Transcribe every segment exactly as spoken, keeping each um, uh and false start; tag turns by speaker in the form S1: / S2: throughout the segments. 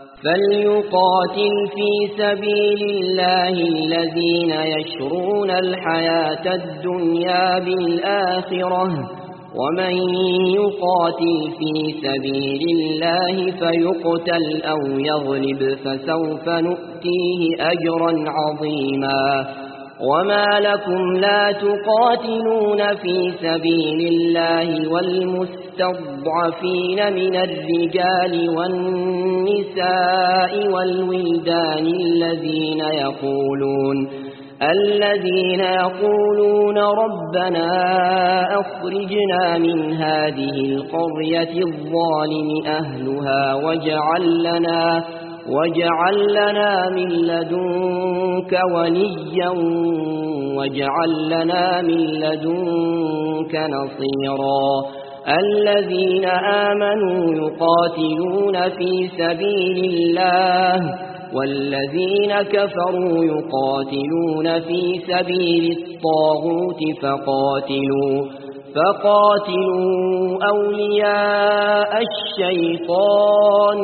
S1: فليقاتل في سبيل الله الذين يشرون الحياة الدنيا بالآخرة ومن يقاتل في سبيل الله فيقتل أو يغلب فسوف نؤتيه أجرا عظيما وما لكم لا تقاتلون في سبيل الله والمستضعفين من الرجال والنساء والولدان الذين يقولون الذين يقولون ربنا أخرجنا من هذه القرية الظالم أهلها واجعل لنا واجعل لنا من لدنك وليا واجعل لنا من لدنك نصيرا الذين آمنوا يقاتلون في سبيل الله والذين كفروا يقاتلون في سبيل الطاغوت فقاتلوا فقاتلوا أولياء الشيطان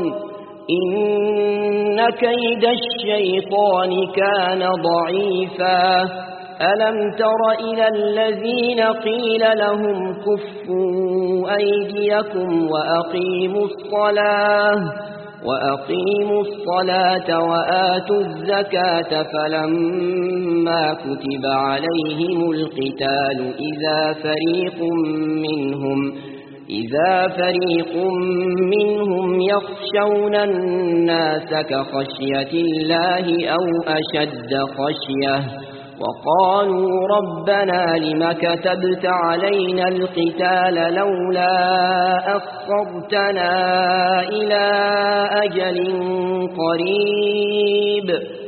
S1: إن كيد الشيطان كان ضعيفا ألم تر إلى الذين قيل لهم كفوا أيديكم وأقيموا الصلاة وأقيموا الصلاة وآتوا الزكاة فلما كتب عليهم القتال إذا فريق منهم إذا فريق منهم يخشون الناس كخشية الله أو أشد خشية وقالوا ربنا لم كتبت علينا القتال لولا أخرتنا إلى أجل قريب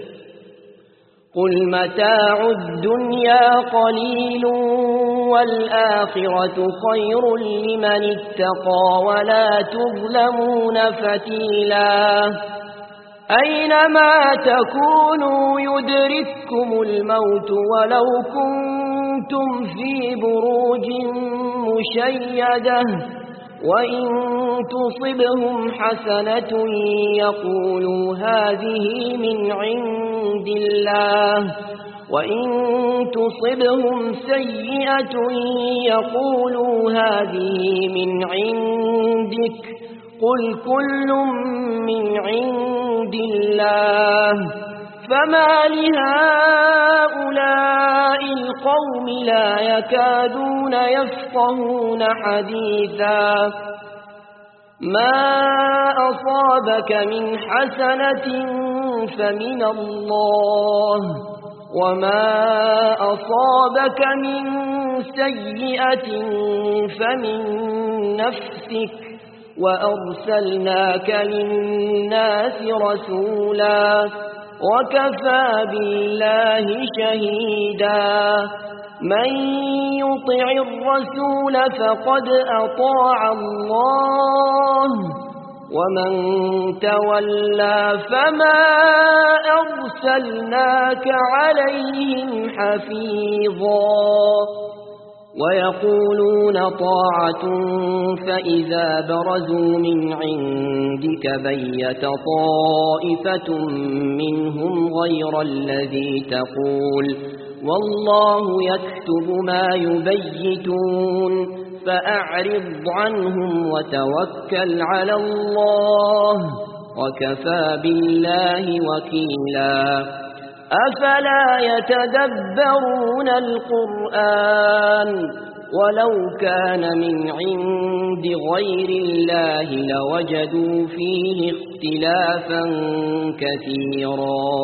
S1: قل متاع الدنيا قليل والآخرة خير لمن اتقى ولا تظلمون فتيلا أينما تكونوا يدرككم الموت ولو كنتم في بروج مشيدة وإن تصبهم حسنة يقولوا هذه من عند الله وإن تصبهم سيئة يقولوا هذه من عندك قل كل من عند الله فما لهؤلاء القوم لا يكادون يفقهون حديثا ما أصابك من حسنة فمن الله وما أصابك من سيئة فمن نفسك وأرسلناك للناس رسولا وكفى بالله شهيدا من يطع الرسول فقد أطاع الله ومن تولى فما أرسلناك عليهم حفيظا ويقولون طاعة فإذا برزوا من عندك بيت طائفة منهم غير الذي تقول والله يكتب ما يبيتون فأعرض عنهم وتوكل على الله وكفى بالله وكيلا أفلا يتدبرون القرآن ولو كان من عند غير الله لوجدوا فيه اختلافا كثيرا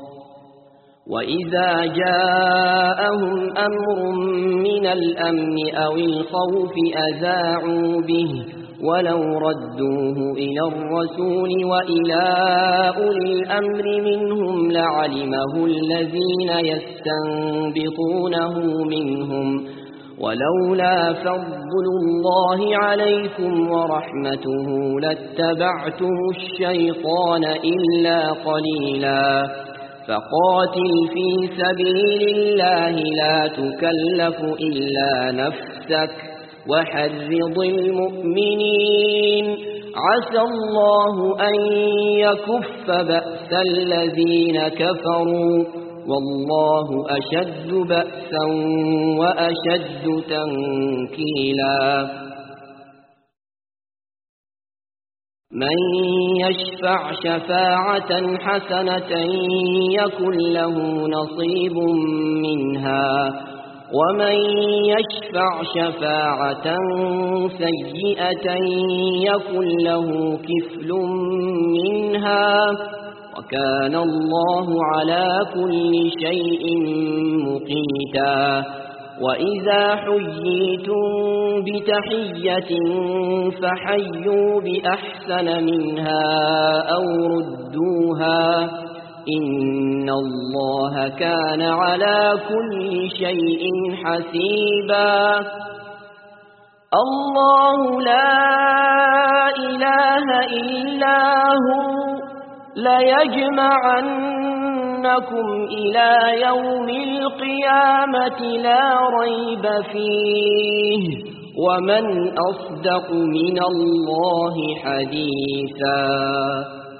S1: وإذا جاءهم أمر من الأمن أو الخوف أذاعوا به ولو ردوه إلى الرسول وإلى أولي الأمر منهم لعلمه الذين يستنبطونه منهم ولولا فضل الله عليكم ورحمته لاتبعتم الشيطان إلا قليلا فقاتل في سبيل الله لا تكلف إلا نفسك وحرض المؤمنين عسى الله أن يكف بأس الذين كفروا والله أشد بأسا وأشد تنكيلا من يشفع شفاعة حسنة يكن له نصيب منها ومن يشفع شفاعة سيئة يكن له كفل منها وكان الله على كل شيء مقيتا وإذا حييتم بتحية فحيوا بأحسن منها أو ردوها إن الله كان على كل شيء حسيبا الله لا إله إلا هو ليجمعنكم إلى يوم القيامة لا ريب فيه ومن أصدق من الله حديثا.